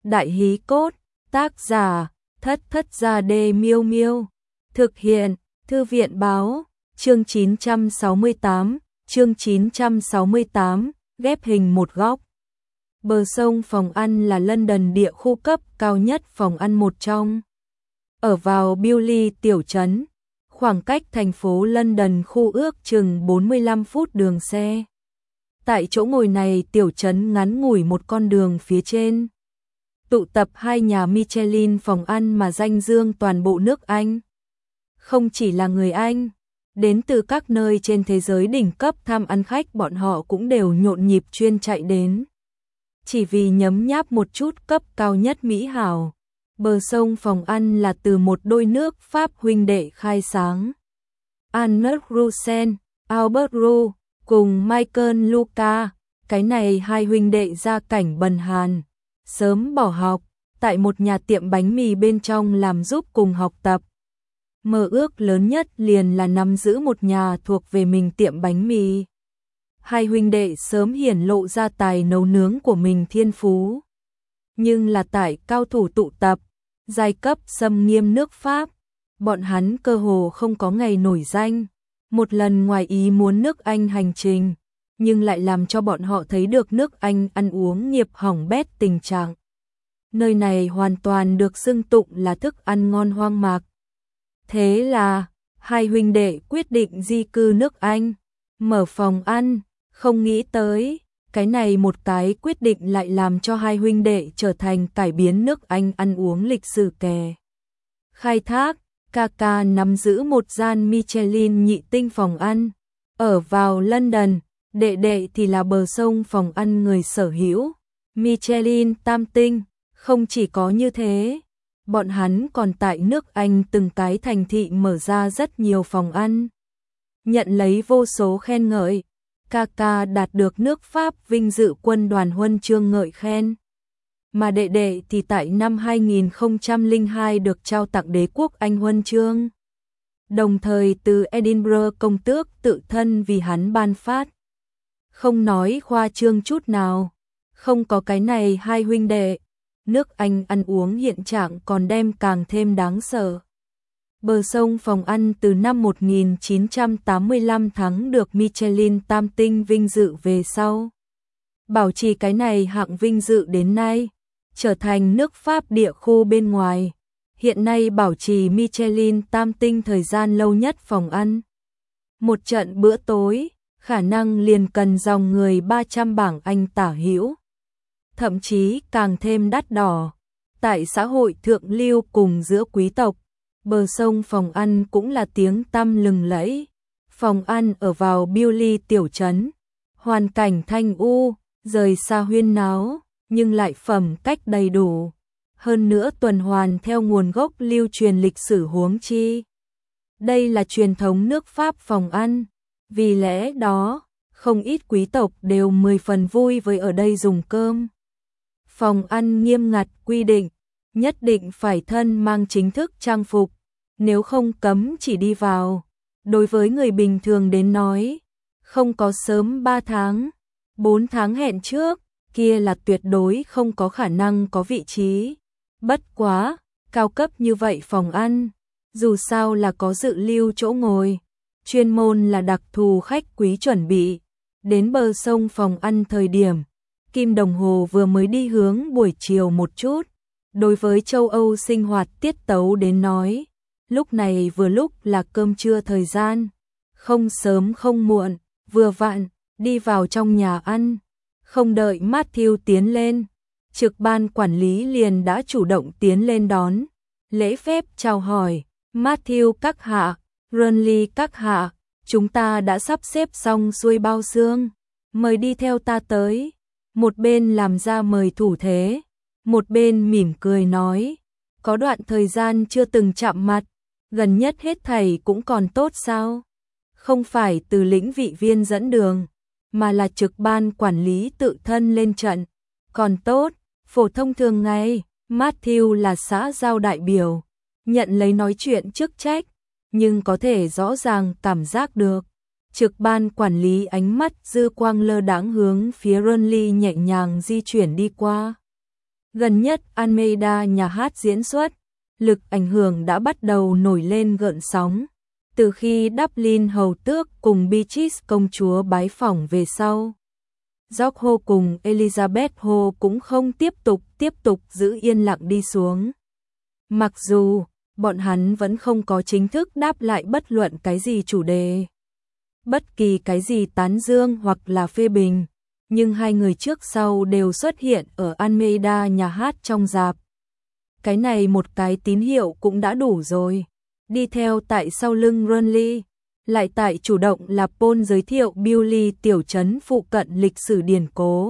Đại hí cốt, tác giả, Thất Thất Gia Đê Miêu Miêu. Thực hiện, Thư viện báo, chương 968, ghép hình một góc. Bờ sông phòng ăn là London địa khu cấp cao nhất phòng ăn một trong. Ở vào Bewley tiểu trấn, khoảng cách thành phố London khu ước chừng 45 phút đường xe. Tại chỗ ngồi này tiểu trấn ngắn ngủi một con đường phía trên. Tụ tập hai nhà Michelin phòng ăn mà danh dương toàn bộ nước Anh. Không chỉ là người Anh, đến từ các nơi trên thế giới đỉnh cấp tham ăn khách bọn họ cũng đều nhộn nhịp chuyên chạy đến. Chỉ vì nhấm nháp một chút cấp cao nhất mỹ hảo. Bờ sông phòng ăn là từ một đôi nước Pháp huynh đệ khai sáng. Arnold Roussen, Albert Roux cùng Michael Luca, cái này hai huynh đệ gia cảnh bần hàn, sớm bỏ học, tại một nhà tiệm bánh mì bên trong làm giúp cùng học tập. Mơ ước lớn nhất liền là nắm giữ một nhà thuộc về mình tiệm bánh mì. Hai huynh đệ sớm hiển lộ ra tài nấu nướng của mình thiên phú. Nhưng là tại cao thủ tụ tập, giai cấp xâm nghiêm nước Pháp, bọn hắn cơ hồ không có ngày nổi danh. Một lần ngoài ý muốn nước Anh hành trình, nhưng lại làm cho bọn họ thấy được nước Anh ăn uống nghiệp hỏng bét tình trạng. Nơi này hoàn toàn được xưng tụng là thức ăn ngon hoang mạc. Thế là, hai huynh đệ quyết định di cư nước Anh, mở phòng ăn, không nghĩ tới, cái này một cái quyết định lại làm cho hai huynh đệ trở thành cải biến nước Anh ăn uống lịch sử kè. Khai thác, Kaka nắm giữ một gian Michelin nhị tinh phòng ăn, ở vào London, đệ đệ thì là bờ sông phòng ăn người sở hữu, Michelin tam tinh, không chỉ có như thế. Bọn hắn còn tại nước Anh từng cái thành thị mở ra rất nhiều phòng ăn. Nhận lấy vô số khen ngợi, Kaka đạt được nước Pháp vinh dự quân đoàn huân chương ngợi khen. Mà đệ đệ thì tại năm 2002 được trao tặng đế quốc Anh huân chương. Đồng thời từ Edinburgh công tước tự thân vì hắn ban phát. Không nói khoa trương chút nào, không có cái này hai huynh đệ. Nước Anh ăn uống hiện trạng còn đem càng thêm đáng sợ. Bờ sông phòng ăn từ năm 1985 thắng được Michelin tam tinh vinh dự về sau. Bảo trì cái này hạng vinh dự đến nay, trở thành nước Pháp địa khu bên ngoài. Hiện nay bảo trì Michelin tam tinh thời gian lâu nhất phòng ăn. Một trận bữa tối, khả năng liền cần dòng người 300 bảng Anh tả hữu. Thậm chí càng thêm đắt đỏ. Tại xã hội thượng lưu cùng giữa quý tộc, bờ sông phòng ăn cũng là tiếng tăm lừng lẫy. Phòng ăn ở vào Bewley tiểu trấn, hoàn cảnh thanh u, rời xa huyên náo, nhưng lại phẩm cách đầy đủ. Hơn nữa tuần hoàn theo nguồn gốc lưu truyền lịch sử huống chi. Đây là truyền thống nước Pháp phòng ăn, vì lẽ đó, không ít quý tộc đều 10 phần vui với ở đây dùng cơm. Phòng ăn nghiêm ngặt quy định, nhất định phải thân mang chính thức trang phục, nếu không cấm chỉ đi vào. Đối với người bình thường đến nói, không có sớm 3 tháng, 4 tháng hẹn trước, kia là tuyệt đối không có khả năng có vị trí. Bất quá, cao cấp như vậy phòng ăn, dù sao là có dự lưu chỗ ngồi, chuyên môn là đặc thù khách quý chuẩn bị. Đến bờ sông phòng ăn thời điểm, kim đồng hồ vừa mới đi hướng buổi chiều một chút. Đối với châu Âu sinh hoạt tiết tấu đến nói, lúc này vừa lúc là cơm trưa thời gian, không sớm không muộn, vừa vặn, đi vào trong nhà ăn. Không đợi Matthew tiến lên, trực ban quản lý liền đã chủ động tiến lên đón, lễ phép chào hỏi, Matthew các hạ, Runley các hạ, chúng ta đã sắp xếp xong xuôi bao xương, mời đi theo ta tới. Một bên làm ra mời thủ thế, một bên mỉm cười nói, có đoạn thời gian chưa từng chạm mặt, gần nhất hết thảy cũng còn tốt sao? Không phải từ lĩnh vị viên dẫn đường, mà là trực ban quản lý tự thân lên trận, còn tốt, phổ thông thường ngày. Matthew là xã giao đại biểu, nhận lấy nói chuyện chức trách, nhưng có thể rõ ràng cảm giác được. Trực ban quản lý ánh mắt dư quang lơ đãng hướng phía Runley nhẹ nhàng di chuyển đi qua. Gần nhất Almeida nhà hát diễn xuất, lực ảnh hưởng đã bắt đầu nổi lên gợn sóng. Từ khi Dublin hầu tước cùng Beatrice công chúa bái phỏng về sau, George Ho cùng Elizabeth Ho cũng không tiếp tục giữ yên lặng đi xuống. Mặc dù bọn hắn vẫn không có chính thức đáp lại bất luận cái gì chủ đề, bất kỳ cái gì tán dương hoặc là phê bình, nhưng hai người trước sau đều xuất hiện ở Almeida nhà hát trong rạp. Cái này một cái tín hiệu cũng đã đủ rồi. Đi theo tại sau lưng Renly, lại tại chủ động là Paul giới thiệu Bewley tiểu trấn phụ cận lịch sử điển cố.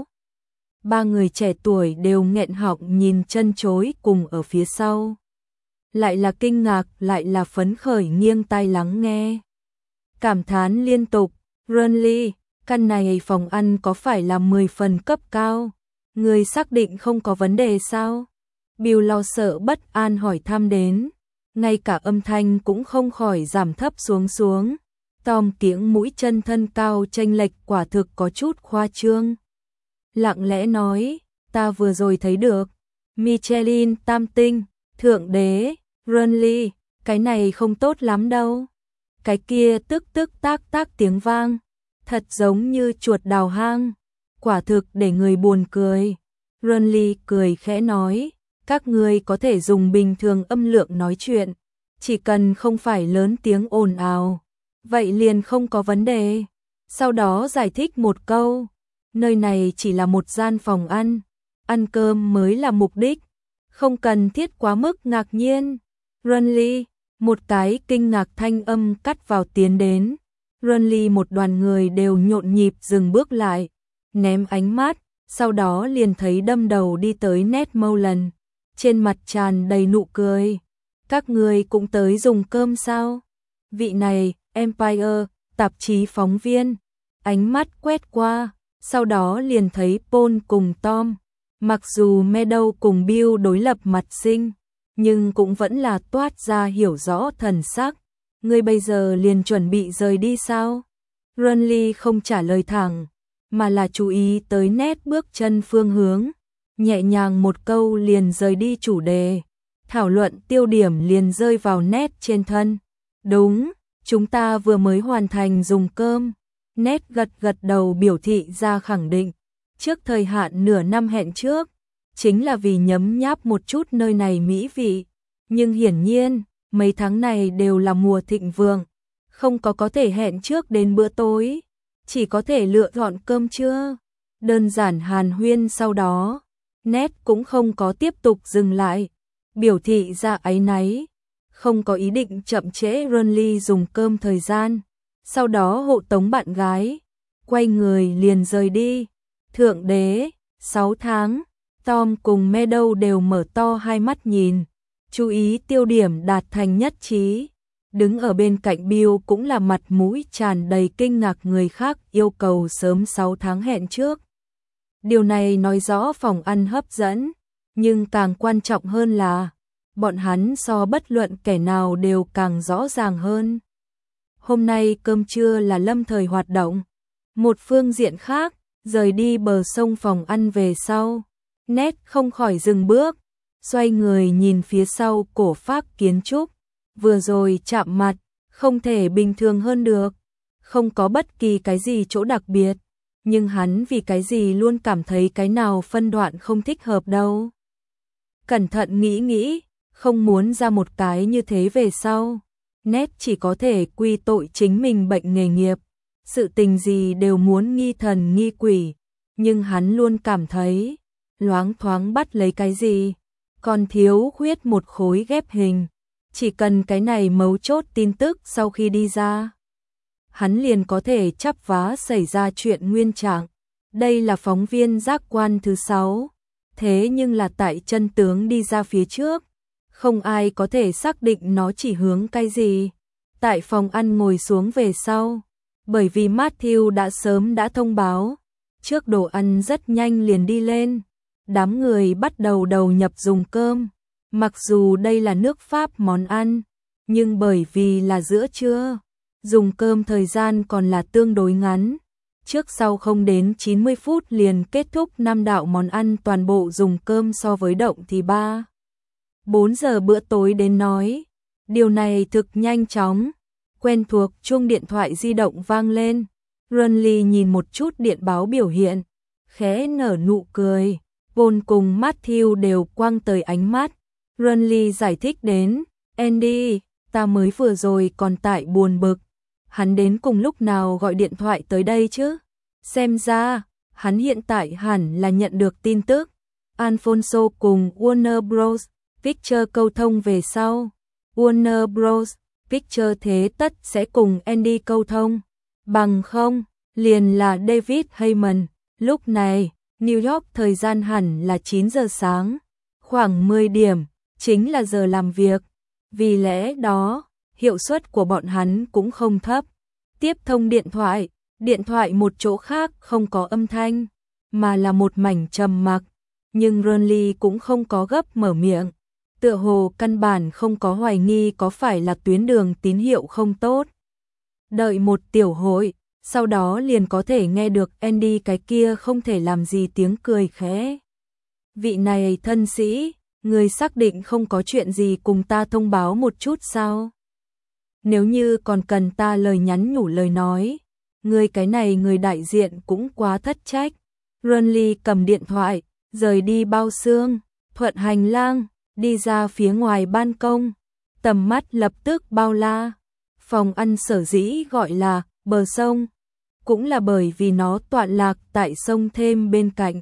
Ba người trẻ tuổi đều nghẹn họng nhìn chân chối cùng ở phía sau. Lại là kinh ngạc, lại là phấn khởi nghiêng tai lắng nghe. Cảm thán liên tục, Renly, căn này phòng ăn có phải là 10 phần cấp cao? Người xác định không có vấn đề sao? Bill lo sợ bất an hỏi thăm đến. Ngay cả âm thanh cũng không khỏi giảm thấp xuống. Tom kiếng mũi chân thân cao chênh lệch quả thực có chút khoa trương. Lặng lẽ nói, ta vừa rồi thấy được. Michelin tam tinh, thượng đế, Renly, cái này không tốt lắm đâu. Cái kia tức tác tiếng vang, thật giống như chuột đào hang, quả thực để người buồn cười. Renly cười khẽ nói, các ngươi có thể dùng bình thường âm lượng nói chuyện, chỉ cần không phải lớn tiếng ồn ào, vậy liền không có vấn đề. Sau đó giải thích một câu, nơi này chỉ là một gian phòng ăn cơm mới là mục đích, không cần thiết quá mức ngạc nhiên. Renly, một cái kinh ngạc thanh âm cắt vào tiến đến. Renly một đoàn người đều nhộn nhịp dừng bước lại, ném ánh mắt, sau đó liền thấy đâm đầu đi tới Ned Mowland, trên mặt tràn đầy nụ cười. Các người cũng tới dùng cơm sao? Vị này, Empire, tạp chí phóng viên, ánh mắt quét qua, sau đó liền thấy Paul cùng Tom. Mặc dù Meadow cùng Bill đối lập mặt sinh, nhưng cũng vẫn là toát ra hiểu rõ thần sắc. Ngươi bây giờ liền chuẩn bị rời đi sao? Renly không trả lời thẳng, mà là chú ý tới Ned bước chân phương hướng. Nhẹ nhàng một câu liền rời đi chủ đề. Thảo luận tiêu điểm liền rơi vào Ned trên thân. Đúng, chúng ta vừa mới hoàn thành dùng cơm. Ned gật đầu biểu thị ra khẳng định. Trước thời hạn nửa năm hẹn trước, chính là vì nhấm nháp một chút nơi này mỹ vị. Nhưng hiển nhiên, mấy tháng này đều là mùa thịnh vượng, không có thể hẹn trước đến bữa tối, chỉ có thể lựa chọn cơm trưa. Đơn giản hàn huyên sau đó, Ned cũng không có tiếp tục dừng lại, biểu thị ra áy náy, không có ý định chậm trễ Renly dùng cơm thời gian, sau đó hộ tống bạn gái, quay người liền rời đi. Thượng đế, 6 tháng, Tom cùng Meadow đều mở to hai mắt nhìn, chú ý tiêu điểm đạt thành nhất trí. Đứng ở bên cạnh Bill cũng là mặt mũi tràn đầy kinh ngạc, người khác yêu cầu sớm 6 tháng hẹn trước. Điều này nói rõ phòng ăn hấp dẫn, nhưng càng quan trọng hơn là bọn hắn so bất luận kẻ nào đều càng rõ ràng hơn. Hôm nay cơm trưa là lâm thời hoạt động. Một phương diện khác, rời đi bờ sông phòng ăn về sau, Ned không khỏi dừng bước, xoay người nhìn phía sau cổ phác kiến trúc. Vừa rồi chạm mặt, không thể bình thường hơn được, không có bất kỳ cái gì chỗ đặc biệt, nhưng hắn vì cái gì luôn cảm thấy cái nào phân đoạn không thích hợp đâu. Cẩn thận nghĩ, không muốn ra một cái như thế về sau. Ned chỉ có thể quy tội chính mình bệnh nghề nghiệp, sự tình gì đều muốn nghi thần nghi quỷ, nhưng hắn luôn cảm thấy loáng thoáng bắt lấy cái gì, còn thiếu khuyết một khối ghép hình. Chỉ cần cái này mấu chốt tin tức sau khi đi ra, hắn liền có thể chắp vá xảy ra chuyện nguyên trạng. Đây là phóng viên giác quan thứ 6, thế nhưng là tại chân tướng đi ra phía trước, không ai có thể xác định nó chỉ hướng cái gì. Tại phòng ăn ngồi xuống về sau, bởi vì Matthew đã sớm đã thông báo, trước đồ ăn rất nhanh liền đi lên, đám người bắt đầu đầu nhập dùng cơm. Mặc dù đây là nước Pháp món ăn, nhưng bởi vì là giữa trưa, dùng cơm thời gian còn là tương đối ngắn, trước sau không đến 90 phút liền kết thúc 5 đạo món ăn, toàn bộ dùng cơm, so với động thì 3-4 giờ bữa tối đến nói. Điều này thực nhanh chóng. Quen thuộc, chuông điện thoại di động vang lên. Runley nhìn một chút điện báo biểu hiện, khẽ nở nụ cười. Paul cùng Matthew đều quăng tới ánh mắt. Runley giải thích đến, Andy, ta mới vừa rồi còn tại buồn bực. Hắn đến cùng lúc nào gọi điện thoại tới đây chứ? Xem ra, hắn hiện tại hẳn là nhận được tin tức. Alfonso cùng Warner Bros. Pictures câu thông về sau. Warner Bros. Pictures thế tất sẽ cùng Andy câu thông. Bằng không, liền là David Heyman. Lúc này, New York thời gian hẳn là 9 giờ sáng. Khoảng 10 điểm, chính là giờ làm việc. Vì lẽ đó, hiệu suất của bọn hắn cũng không thấp. Tiếp thông điện thoại một chỗ khác không có âm thanh, mà là một mảnh trầm mặc. Nhưng Runley cũng không có gấp mở miệng. Tựa hồ căn bản không có hoài nghi có phải là tuyến đường tín hiệu không tốt. Đợi một tiểu hội, sau đó liền có thể nghe được Andy cái kia không thể làm gì tiếng cười khẽ. Vị này thân sĩ, người xác định không có chuyện gì cùng ta thông báo một chút sao? Nếu như còn cần ta lời nhắn nhủ lời nói, người cái này người đại diện cũng quá thất trách. Runley cầm điện thoại, rời đi bao xương, thuận hành lang, đi ra phía ngoài ban công. Tầm mắt lập tức bao la. Phòng ăn sở dĩ gọi là bờ sông, cũng là bởi vì nó tọa lạc tại sông Thêm bên cạnh.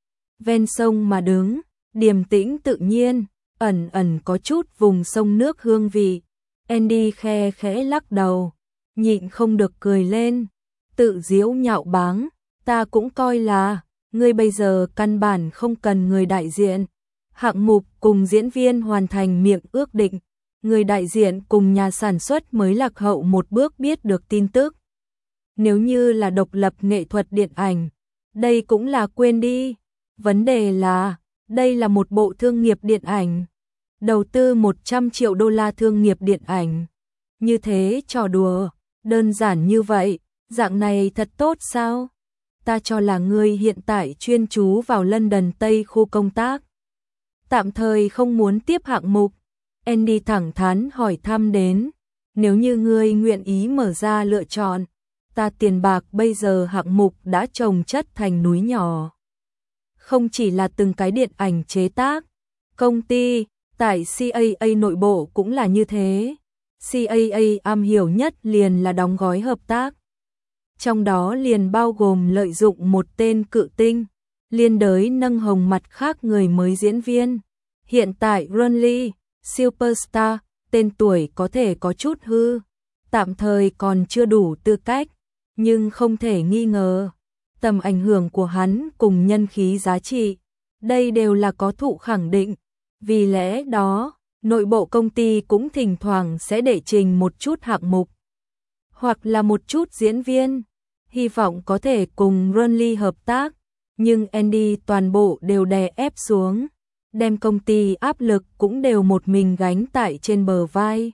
Ven sông mà đứng, điềm tĩnh tự nhiên, ẩn ẩn có chút vùng sông nước hương vị. Andy khe khẽ lắc đầu, nhịn không được cười lên, tự giễu nhạo báng, ta cũng coi là, ngươi bây giờ căn bản không cần người đại diện. Hạng mục cùng diễn viên hoàn thành miệng ước định, người đại diện cùng nhà sản xuất mới lạc hậu một bước biết được tin tức. Nếu như là độc lập nghệ thuật điện ảnh, đây cũng là quên đi. Vấn đề là, đây là một bộ thương nghiệp điện ảnh. Đầu tư 100 triệu đô la thương nghiệp điện ảnh. Như thế trò đùa, đơn giản như vậy, dạng này thật tốt sao? Ta cho là ngươi hiện tại chuyên chú vào London Tây khu công tác. Tạm thời không muốn tiếp hạng mục. Andy thẳng thắn hỏi thăm đến, nếu như ngươi nguyện ý mở ra lựa chọn, ta tiền bạc bây giờ hạng mục đã chồng chất thành núi nhỏ. Không chỉ là từng cái điện ảnh chế tác, công ty tại CAA nội bộ cũng là như thế. CAA am hiểu nhất liền là đóng gói hợp tác. Trong đó liền bao gồm lợi dụng một tên cự tinh, liên đới nâng hồng mặt khác người mới diễn viên. Hiện tại Runley, superstar, tên tuổi có thể có chút hư, tạm thời còn chưa đủ tư cách, nhưng không thể nghi ngờ, tầm ảnh hưởng của hắn cùng nhân khí giá trị, đây đều là có thụ khẳng định. Vì lẽ đó, nội bộ công ty cũng thỉnh thoảng sẽ đệ trình một chút hạng mục, hoặc là một chút diễn viên, hy vọng có thể cùng Runley hợp tác, nhưng Andy toàn bộ đều đè ép xuống, đem công ty áp lực cũng đều một mình gánh tại trên bờ vai.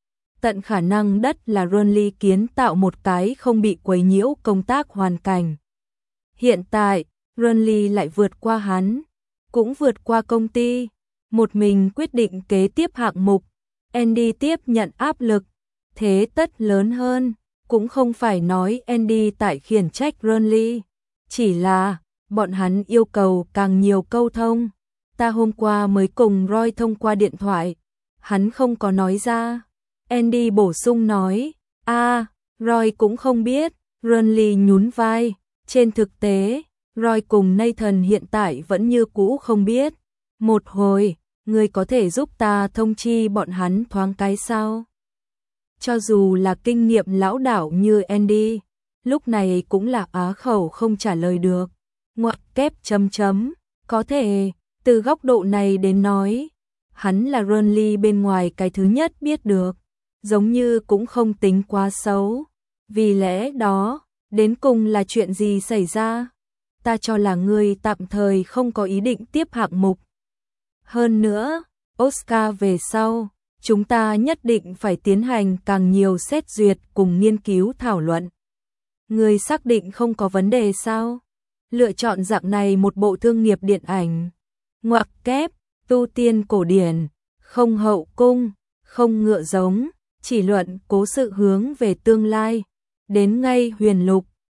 Tận khả năng đất là Runley kiến tạo một cái không bị quấy nhiễu công tác hoàn cảnh. Hiện tại, Runley lại vượt qua hắn, cũng vượt qua công ty, một mình quyết định kế tiếp hạng mục. Andy tiếp nhận áp lực, thế tất lớn hơn, cũng không phải nói Andy tại khiển trách Runley, chỉ là bọn hắn yêu cầu càng nhiều câu thông. Ta hôm qua mới cùng Roy thông qua điện thoại, hắn không có nói ra. Andy bổ sung nói, Roy cũng không biết. Runley nhún vai, trên thực tế, Roy cùng Nathan hiện tại vẫn như cũ không biết. Một hồi, ngươi có thể giúp ta thông chi bọn hắn thoáng cái sao? Cho dù là kinh nghiệm lão đảo như Andy, lúc này cũng là á khẩu không trả lời được. Ngoặc kép chấm chấm, có thể, từ góc độ này đến nói, hắn là Runley bên ngoài cái thứ nhất biết được, giống như cũng không tính quá xấu. Vì lẽ đó, đến cùng là chuyện gì xảy ra? Ta cho là ngươi tạm thời không có ý định tiếp hạng mục. Hơn nữa, Oscar về sau, chúng ta nhất định phải tiến hành càng nhiều xét duyệt cùng nghiên cứu thảo luận. Người xác định không có vấn đề sao? Lựa chọn dạng này một bộ thương nghiệp điện ảnh. Ngoặc kép, tu tiên cổ điển, không hậu cung, không ngựa giống, chỉ luận cố sự hướng về tương lai. Đến ngay huyền lục,